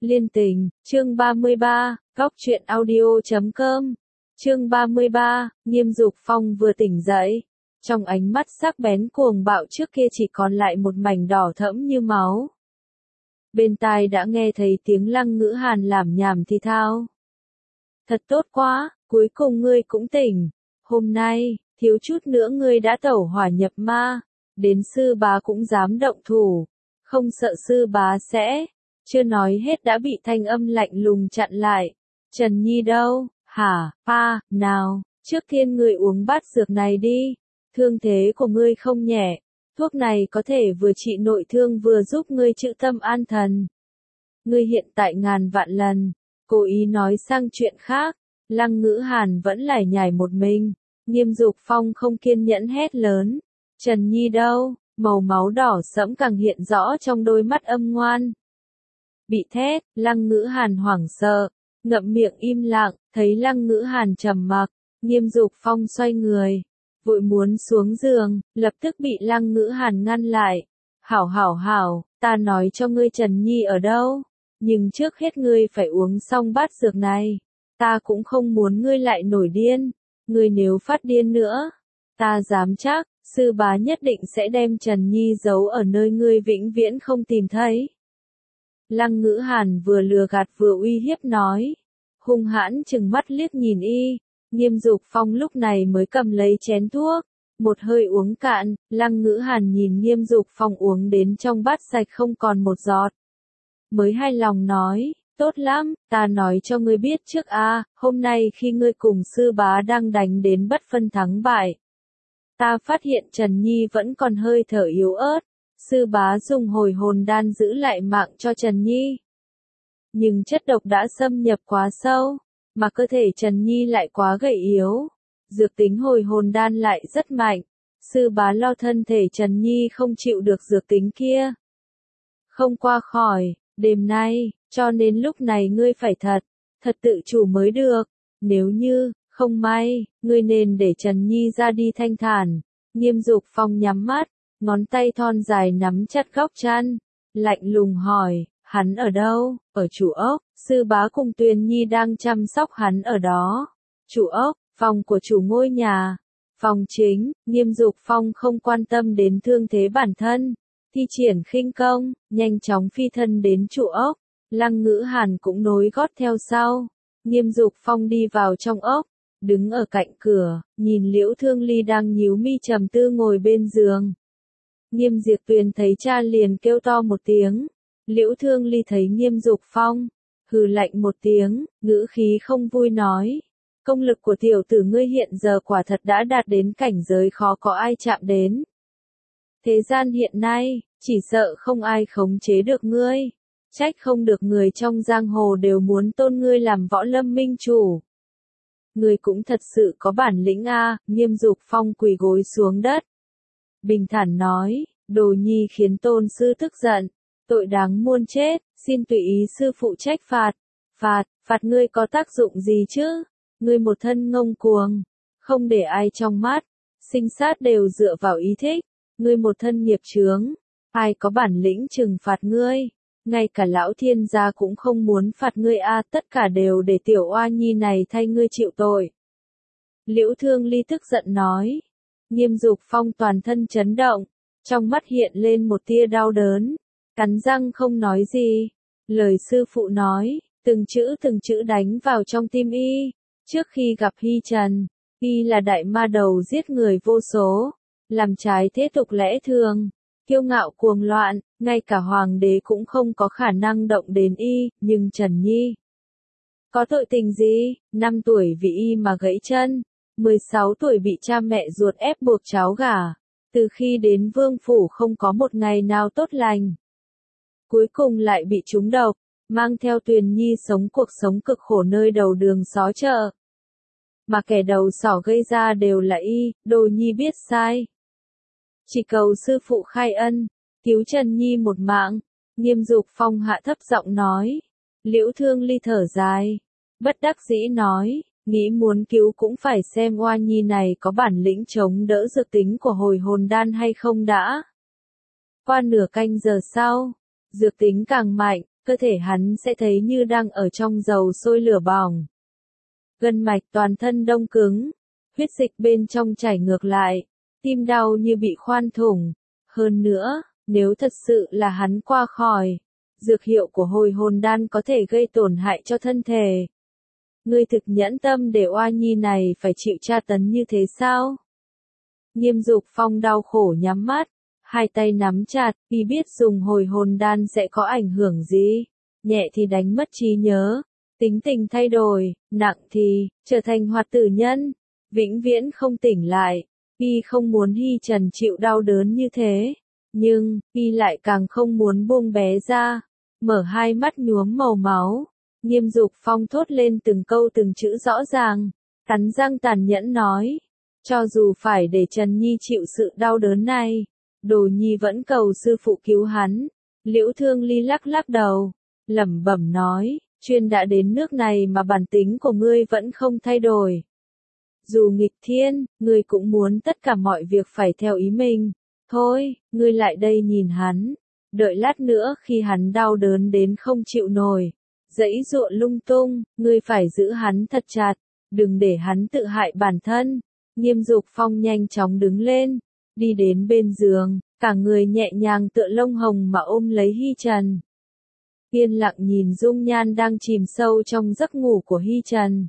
Liên tình, chương 33, góc truyện audio.com. Chương 33, Nghiêm Dục Phong vừa tỉnh dậy. Trong ánh mắt sắc bén cuồng bạo trước kia chỉ còn lại một mảnh đỏ thẫm như máu. Bên tai đã nghe thấy tiếng Lăng Ngữ Hàn lảm nhảm thì thao. Thật tốt quá, cuối cùng ngươi cũng tỉnh. Hôm nay, thiếu chút nữa ngươi đã tẩu hỏa nhập ma. Đến sư bá cũng dám động thủ. Không sợ sư bá sẽ. Chưa nói hết đã bị thanh âm lạnh lùng chặn lại. Trần Nhi đâu? Hả, pa, nào, trước tiên ngươi uống bát dược này đi. Thương thế của ngươi không nhẹ. Thuốc này có thể vừa trị nội thương vừa giúp ngươi trữ tâm an thần. Ngươi hiện tại ngàn vạn lần. Cố ý nói sang chuyện khác. Lăng Ngữ Hàn vẫn lải nhải một mình. Nghiêm Dục Phong không kiên nhẫn hét lớn. Trần Nhi đâu? Màu máu đỏ sẫm càng hiện rõ trong đôi mắt âm ngoan. Bị thét, Lăng Ngữ Hàn hoảng sợ, ngậm miệng im lặng, thấy Lăng Ngữ Hàn trầm mặc, Nghiêm Dục Phong xoay người, vội muốn xuống giường, lập tức bị Lăng Ngữ Hàn ngăn lại. Hảo, ta nói cho ngươi Trần Nhi ở đâu, nhưng trước hết ngươi phải uống xong bát dược này. Ta cũng không muốn ngươi lại nổi điên, ngươi nếu phát điên nữa, ta dám chắc, sư bá nhất định sẽ đem Trần Nhi giấu ở nơi ngươi vĩnh viễn không tìm thấy. Lăng Ngữ Hàn vừa lừa gạt vừa uy hiếp nói, hung hãn chừng mắt liếc nhìn y. Nghiêm Dục Phong lúc này mới cầm lấy chén thuốc, một hơi uống cạn. Lăng Ngữ Hàn nhìn Nghiêm Dục Phong uống đến trong bát sạch không còn một giọt, mới hài lòng nói, tốt lắm, ta nói cho ngươi biết trước a, hôm nay khi ngươi cùng sư bá đang đánh đến bất phân thắng bại, ta phát hiện Trần Nhi vẫn còn hơi thở yếu ớt. Sư bá dùng hồi hồn đan giữ lại mạng cho Trần Nhi. Nhưng chất độc đã xâm nhập quá sâu, mà cơ thể Trần Nhi lại quá gầy yếu. Dược tính hồi hồn đan lại rất mạnh. Sư bá lo thân thể Trần Nhi không chịu được dược tính kia, không qua khỏi, đêm nay, cho nên lúc này ngươi phải thật tự chủ mới được. Nếu như, không may, ngươi nên để Trần Nhi ra đi thanh thản. Nghiêm Dục Phong nhắm mắt, ngón tay thon dài nắm chặt góc chăn, lạnh lùng hỏi, hắn ở đâu? Ở chủ ốc, sư bá cùng Tuyền Nhi đang chăm sóc hắn ở đó. Chủ ốc, phòng của chủ ngôi nhà. Phòng chính, Nghiêm Dục Phong không quan tâm đến thương thế bản thân, thi triển khinh công, nhanh chóng phi thân đến chủ ốc. Lăng Ngữ Hàn cũng nối gót theo sau. Nghiêm Dục Phong đi vào trong ốc, đứng ở cạnh cửa, nhìn Liễu Thương Ly đang nhíu mi trầm tư ngồi bên giường. Nghiêm Diệp Tuyền thấy cha liền kêu to một tiếng. Liễu Thương Ly thấy Nghiêm Dục Phong, hừ lạnh một tiếng, ngữ khí không vui nói, công lực của tiểu tử ngươi hiện giờ quả thật đã đạt đến cảnh giới khó có ai chạm đến. Thế gian hiện nay, chỉ sợ không ai khống chế được ngươi, trách không được người trong giang hồ đều muốn tôn ngươi làm võ lâm minh chủ. Ngươi cũng thật sự có bản lĩnh a. Nghiêm Dục Phong quỳ gối xuống đất, bình thản nói, đồ nhi khiến tôn sư tức giận, tội đáng muôn chết, xin tùy ý sư phụ trách phạt. Phạt ngươi có tác dụng gì chứ? Ngươi một thân ngông cuồng, không để ai trong mắt, sinh sát đều dựa vào ý thích, ngươi một thân nghiệp chướng, ai có bản lĩnh trừng phạt ngươi? Ngay cả lão thiên gia cũng không muốn phạt ngươi a, tất cả đều để tiểu oa nhi này thay ngươi chịu tội. Liễu Thương Ly tức giận nói. Nghiêm Dục Phong toàn thân chấn động, trong mắt hiện lên một tia đau đớn, cắn răng không nói gì. Lời sư phụ nói, từng chữ đánh vào trong tim y. Trước khi gặp Hy Trần, y là đại ma đầu giết người vô số, làm trái thế tục lẽ thường, kiêu ngạo cuồng loạn, ngay cả hoàng đế cũng không có khả năng động đến y, nhưng Trần Nhi có tội tình gì? 5 tuổi vì y mà gãy chân, 16 tuổi bị cha mẹ ruột ép buộc cháu gả, từ khi đến vương phủ không có một ngày nào tốt lành. Cuối cùng lại bị trúng độc, mang theo Tuyền Nhi sống cuộc sống cực khổ nơi đầu đường xó chợ. Mà kẻ đầu sỏ gây ra đều là y, đồ nhi biết sai. Chỉ cầu sư phụ khai ân, cứu Trần Nhi một mạng. Nghiêm Dục Phong hạ thấp giọng nói. Liễu Thương Ly thở dài, bất đắc dĩ nói, nghĩ muốn cứu cũng phải xem oa nhi này có bản lĩnh chống đỡ dược tính của hồi hồn đan hay không đã. Qua nửa canh giờ sau, dược tính càng mạnh, cơ thể hắn sẽ thấy như đang ở trong dầu sôi lửa bỏng. Gân mạch toàn thân đông cứng, huyết dịch bên trong chảy ngược lại, tim đau như bị khoan thủng. Hơn nữa, nếu thật sự là hắn qua khỏi, dược hiệu của hồi hồn đan có thể gây tổn hại cho thân thể. Ngươi thực nhẫn tâm để oa nhi này phải chịu tra tấn như thế sao? Nghiêm Dục Phong đau khổ nhắm mắt, hai tay nắm chặt, y biết dùng hồi hồn đan sẽ có ảnh hưởng gì. Nhẹ thì đánh mất trí nhớ, tính tình thay đổi, nặng thì trở thành hoạt tử nhân, vĩnh viễn không tỉnh lại. Y không muốn Hy Trần chịu đau đớn như thế, nhưng y lại càng không muốn buông bé ra. Mở hai mắt nhuốm màu máu, Nghiêm Dục Phong thốt lên từng câu từng chữ rõ ràng, cắn răng tàn nhẫn nói, cho dù phải để Trần Nhi chịu sự đau đớn này, Đồ Nhi vẫn cầu sư phụ cứu hắn. Liễu Thương Ly lắc lắc đầu, lẩm bẩm nói, chuyên đã đến nước này mà bản tính của ngươi vẫn không thay đổi. Dù nghịch thiên, ngươi cũng muốn tất cả mọi việc phải theo ý mình. Thôi, ngươi lại đây nhìn hắn. Đợi lát nữa khi hắn đau đớn đến không chịu nổi, giãy giụa lung tung, ngươi phải giữ hắn thật chặt, đừng để hắn tự hại bản thân. Nghiêm Dục Phong nhanh chóng đứng lên, đi đến bên giường, cả người nhẹ nhàng tựa lông hồng mà ôm lấy Hy Trần. Yên lặng nhìn dung nhan đang chìm sâu trong giấc ngủ của Hy Trần.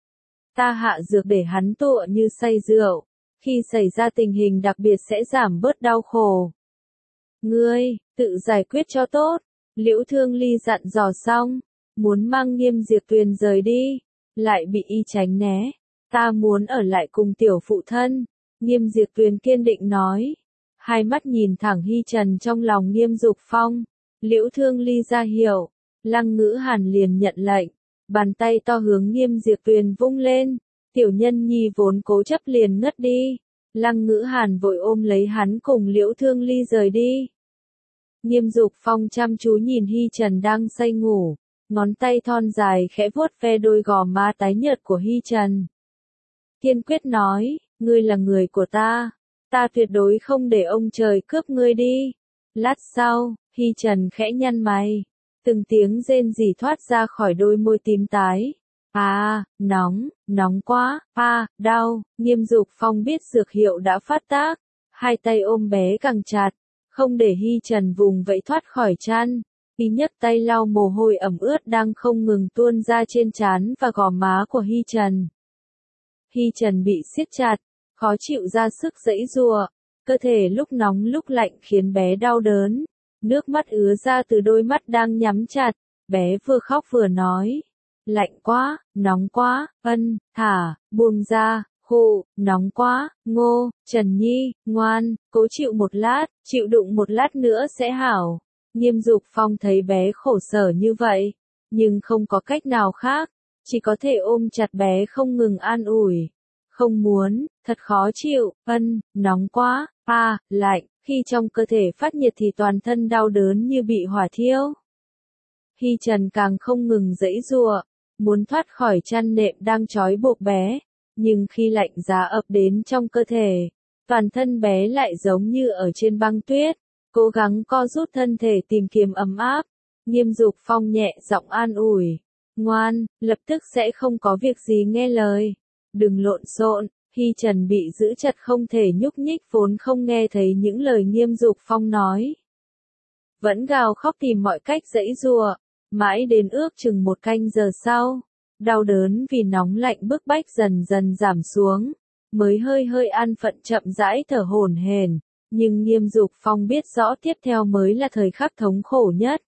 Ta hạ dược để hắn tựa như say rượu, khi xảy ra tình hình đặc biệt sẽ giảm bớt đau khổ. Ngươi, tự giải quyết cho tốt. Liễu Thương Ly dặn dò xong, muốn mang Nghiêm Diệp Tuyền rời đi, lại bị y tránh né. Ta muốn ở lại cùng tiểu phụ thân. Nghiêm Diệp Tuyền kiên định nói, hai mắt nhìn thẳng Hy Trần trong lòng Nghiêm Dục Phong. Liễu Thương Ly ra hiệu, Lăng Ngữ Hàn liền nhận lệnh, bàn tay to hướng Nghiêm Diệp Tuyền vung lên, tiểu nhân nhi vốn cố chấp liền ngất đi. Lăng Ngữ Hàn vội ôm lấy hắn cùng Liễu Thương Ly rời đi. Nghiêm Dục Phong chăm chú nhìn Hy Trần đang say ngủ, ngón tay thon dài khẽ vuốt ve đôi gò má tái nhợt của Hy Trần. Kiên quyết nói, ngươi là người của ta tuyệt đối không để ông trời cướp ngươi đi. Lát sau, Hy Trần khẽ nhăn mày, từng tiếng rên rỉ thoát ra khỏi đôi môi tím tái. Nóng quá, đau. Nghiêm Dục Phong biết dược hiệu đã phát tác, hai tay ôm bé càng chặt, không để Hy Trần vùng vẫy thoát khỏi chăn. Y nhấc tay lau mồ hôi ẩm ướt đang không ngừng tuôn ra trên trán và gò má của Hy Trần. Hy Trần bị siết chặt, khó chịu ra sức giãy giụa, cơ thể lúc nóng lúc lạnh khiến bé đau đớn. Nước mắt ứa ra từ đôi mắt đang nhắm chặt, bé vừa khóc vừa nói. Lạnh quá, nóng quá, thả, buông ra, nóng quá, Ngô, Trần Nhi, ngoan, cố chịu một lát, chịu đựng một lát nữa sẽ hảo. Nghiêm Dục Phong thấy bé khổ sở như vậy, nhưng không có cách nào khác, chỉ có thể ôm chặt bé không ngừng an ủi. Không muốn, thật khó chịu, nóng quá, lạnh, khi trong cơ thể phát nhiệt thì toàn thân đau đớn như bị hỏa thiêu. Hy Trần càng không ngừng giãy giụa, muốn thoát khỏi chăn nệm đang trói buộc bé, nhưng khi lạnh giá ập đến trong cơ thể, toàn thân bé lại giống như ở trên băng tuyết, cố gắng co rút thân thể tìm kiếm ấm áp. Nghiêm Dục Phong nhẹ giọng an ủi, ngoan, lập tức sẽ không có việc gì nghe lời, đừng lộn xộn. Hy Trần bị giữ chặt không thể nhúc nhích vốn không nghe thấy những lời Nghiêm Dục Phong nói. Vẫn gào khóc tìm mọi cách giãy giụa, mãi đến ước chừng 1 canh giờ sau, đau đớn vì nóng lạnh bức bách dần dần giảm xuống, mới hơi hơi an phận chậm rãi thở hổn hển, nhưng Nghiêm Dục Phong biết rõ tiếp theo mới là thời khắc thống khổ nhất.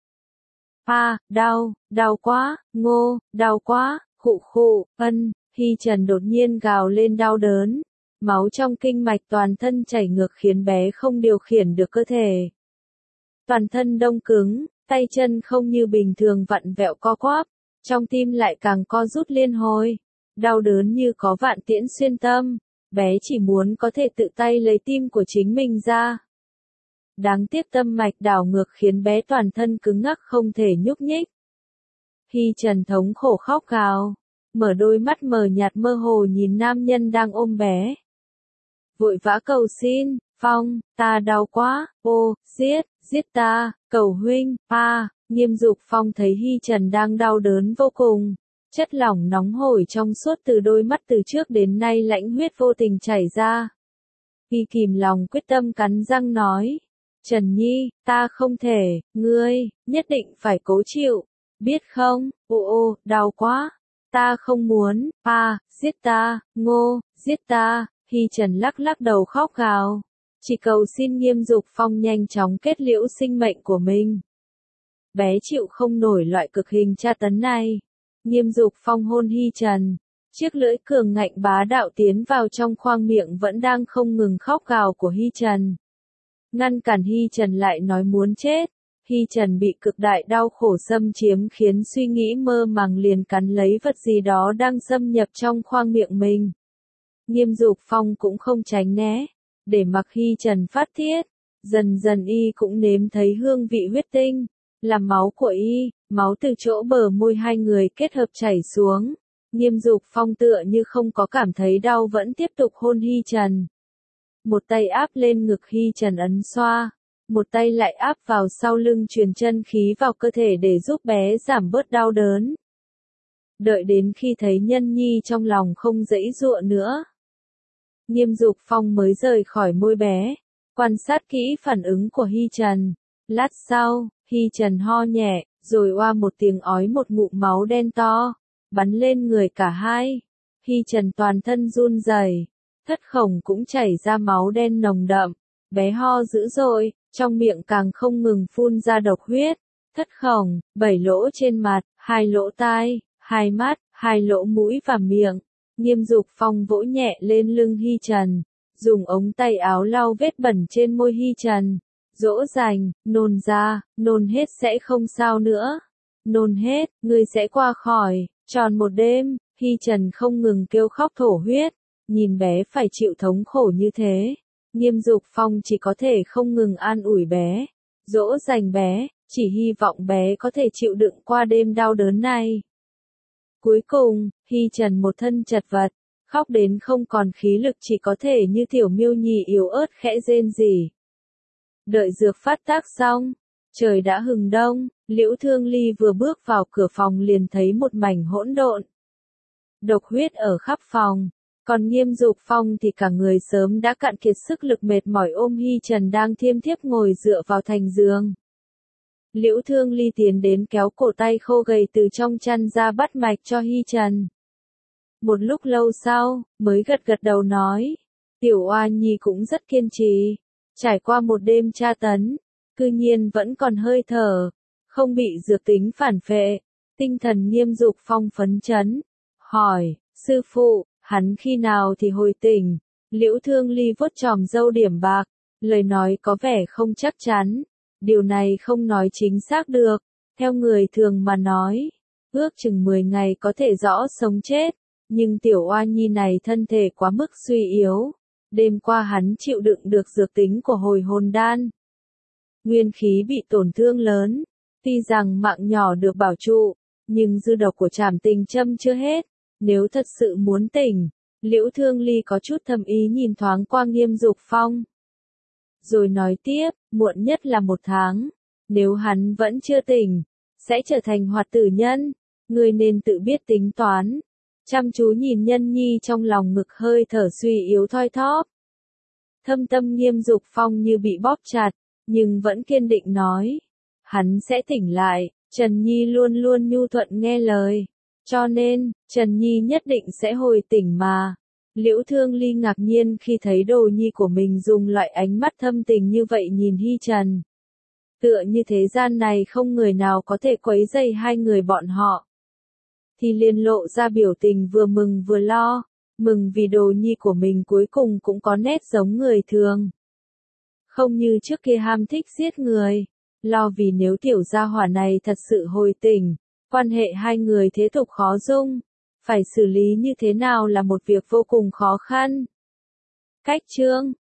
Đau quá, Ngô, đau quá, Hy Trần đột nhiên gào lên đau đớn, máu trong kinh mạch toàn thân chảy ngược khiến bé không điều khiển được cơ thể. Toàn thân đông cứng, tay chân không như bình thường vặn vẹo co quắp, trong tim lại càng co rút liên hồi, đau đớn như có vạn tiễn xuyên tâm, bé chỉ muốn có thể tự tay lấy tim của chính mình ra. Đáng tiếc tâm mạch đảo ngược khiến bé toàn thân cứng ngắc không thể nhúc nhích. Hy Trần thống khổ khóc gào, mở đôi mắt mờ nhạt mơ hồ nhìn nam nhân đang ôm bé. Vội vã cầu xin, Phong, ta đau quá, giết ta, cầu huynh, Nghiêm Dục Phong thấy Hy Trần đang đau đớn vô cùng. Chất lỏng nóng hổi trong suốt từ đôi mắt từ trước đến nay lãnh huyết vô tình chảy ra. Y kìm lòng quyết tâm cắn răng nói. Trần Nhi, ta không thể, ngươi, nhất định phải cố chịu, biết không, ô, đau quá, ta không muốn, giết ta, Ngô, giết ta, Hy Trần lắc lắc đầu khóc gào, chỉ cầu xin Nghiêm Dục Phong nhanh chóng kết liễu sinh mệnh của mình. Bé chịu không nổi loại cực hình tra tấn này. Nghiêm Dục Phong hôn Hy Trần, chiếc lưỡi cường ngạnh bá đạo tiến vào trong khoang miệng vẫn đang không ngừng khóc gào của Hy Trần. Ngăn cản Hy Trần lại nói muốn chết. Hy Trần bị cực đại đau khổ xâm chiếm khiến suy nghĩ mơ màng liền cắn lấy vật gì đó đang xâm nhập trong khoang miệng mình. Nghiêm Dục Phong cũng không tránh né, để mặc Hy Trần phát tiết. Dần dần y cũng nếm thấy hương vị huyết tinh, là máu của y, máu từ chỗ bờ môi hai người kết hợp chảy xuống. Nghiêm Dục Phong tựa như không có cảm thấy đau vẫn tiếp tục hôn Hy Trần. Một tay áp lên ngực Hy Trần ấn xoa, một tay lại áp vào sau lưng truyền chân khí vào cơ thể để giúp bé giảm bớt đau đớn. Đợi đến khi thấy nhân nhi trong lòng không giãy giụa nữa, Nghiêm Dục Phong mới rời khỏi môi bé, quan sát kỹ phản ứng của Hy Trần. Lát sau, Hy Trần ho nhẹ, rồi oa một tiếng ói một ngụm máu đen to, bắn lên người cả hai. Hy Trần toàn thân run rẩy, thất khổng cũng chảy ra máu đen nồng đậm, bé ho dữ dội, trong miệng càng không ngừng phun ra độc huyết. Thất khổng, 7 lỗ trên mặt, 2 lỗ tai, 2 mắt, 2 lỗ mũi và miệng. Nghiêm Dục Phong vỗ nhẹ lên lưng Hy Trần, dùng ống tay áo lau vết bẩn trên môi Hy Trần. Dỗ dành, nôn ra, nôn hết sẽ không sao nữa. Nôn hết, ngươi sẽ qua khỏi. Tròn một đêm, Hy Trần không ngừng kêu khóc thổ huyết. Nhìn bé phải chịu thống khổ như thế, Nghiêm Dục Phong chỉ có thể không ngừng an ủi bé, dỗ dành bé, chỉ hy vọng bé có thể chịu đựng qua đêm đau đớn này. Cuối cùng, Hy Trần một thân chật vật, khóc đến không còn khí lực, chỉ có thể như tiểu miêu nhi yếu ớt khẽ rên rỉ. Đợi dược phát tác xong, trời đã hừng đông, Liễu Thương Ly vừa bước vào cửa phòng liền thấy một mảnh hỗn độn. Độc huyết ở khắp phòng, còn Nghiêm Dục Phong thì cả người sớm đã cạn kiệt sức lực mệt mỏi ôm Hy Trần đang thiêm thiếp ngồi dựa vào thành giường. Liễu Thương Ly tiến đến kéo cổ tay khô gầy từ trong chăn ra bắt mạch cho Hy Trần. Một lúc lâu sau, mới gật gật đầu nói, tiểu oa nhi cũng rất kiên trì, trải qua một đêm tra tấn, cư nhiên vẫn còn hơi thở, không bị dược tính phản phệ. Tinh thần Nghiêm Dục Phong phấn chấn, hỏi, sư phụ, hắn khi nào thì hồi tỉnh? Liễu Thương Ly vuốt chòm râu điểm bạc, lời nói có vẻ không chắc chắn. Điều này không nói chính xác được, theo người thường mà nói, ước chừng 10 ngày có thể rõ sống chết, nhưng tiểu oa nhi này thân thể quá mức suy yếu. Đêm qua hắn chịu đựng được dược tính của hồi hồn đan. Nguyên khí bị tổn thương lớn, tuy rằng mạng nhỏ được bảo trụ, nhưng dư độc của trảm tình châm chưa hết. Nếu thật sự muốn tỉnh, Liễu Thương Ly có chút thầm ý nhìn thoáng qua Nghiêm Dục Phong. Rồi nói tiếp, muộn nhất là 1 tháng, nếu hắn vẫn chưa tỉnh, sẽ trở thành hoạt tử nhân, ngươi nên tự biết tính toán. Chăm chú nhìn nhân nhi trong lòng ngực hơi thở suy yếu thoi thóp. Thâm tâm Nghiêm Dục Phong như bị bóp chặt, nhưng vẫn kiên định nói, hắn sẽ tỉnh lại, Trần Nhi luôn luôn nhu thuận nghe lời, cho nên, Trần Nhi nhất định sẽ hồi tỉnh mà. Liễu Thương Ly ngạc nhiên khi thấy đồ nhi của mình dùng loại ánh mắt thâm tình như vậy nhìn Hy Trần. Tựa như thế gian này không người nào có thể quấy rầy hai người bọn họ. Thì liền lộ ra biểu tình vừa mừng vừa lo, mừng vì đồ nhi của mình cuối cùng cũng có nét giống người thường. Không như trước kia ham thích giết người, lo vì nếu tiểu gia hỏa này thật sự hồi tỉnh, quan hệ hai người thế tục khó dung. Phải xử lý như thế nào là một việc vô cùng khó khăn. Cách chương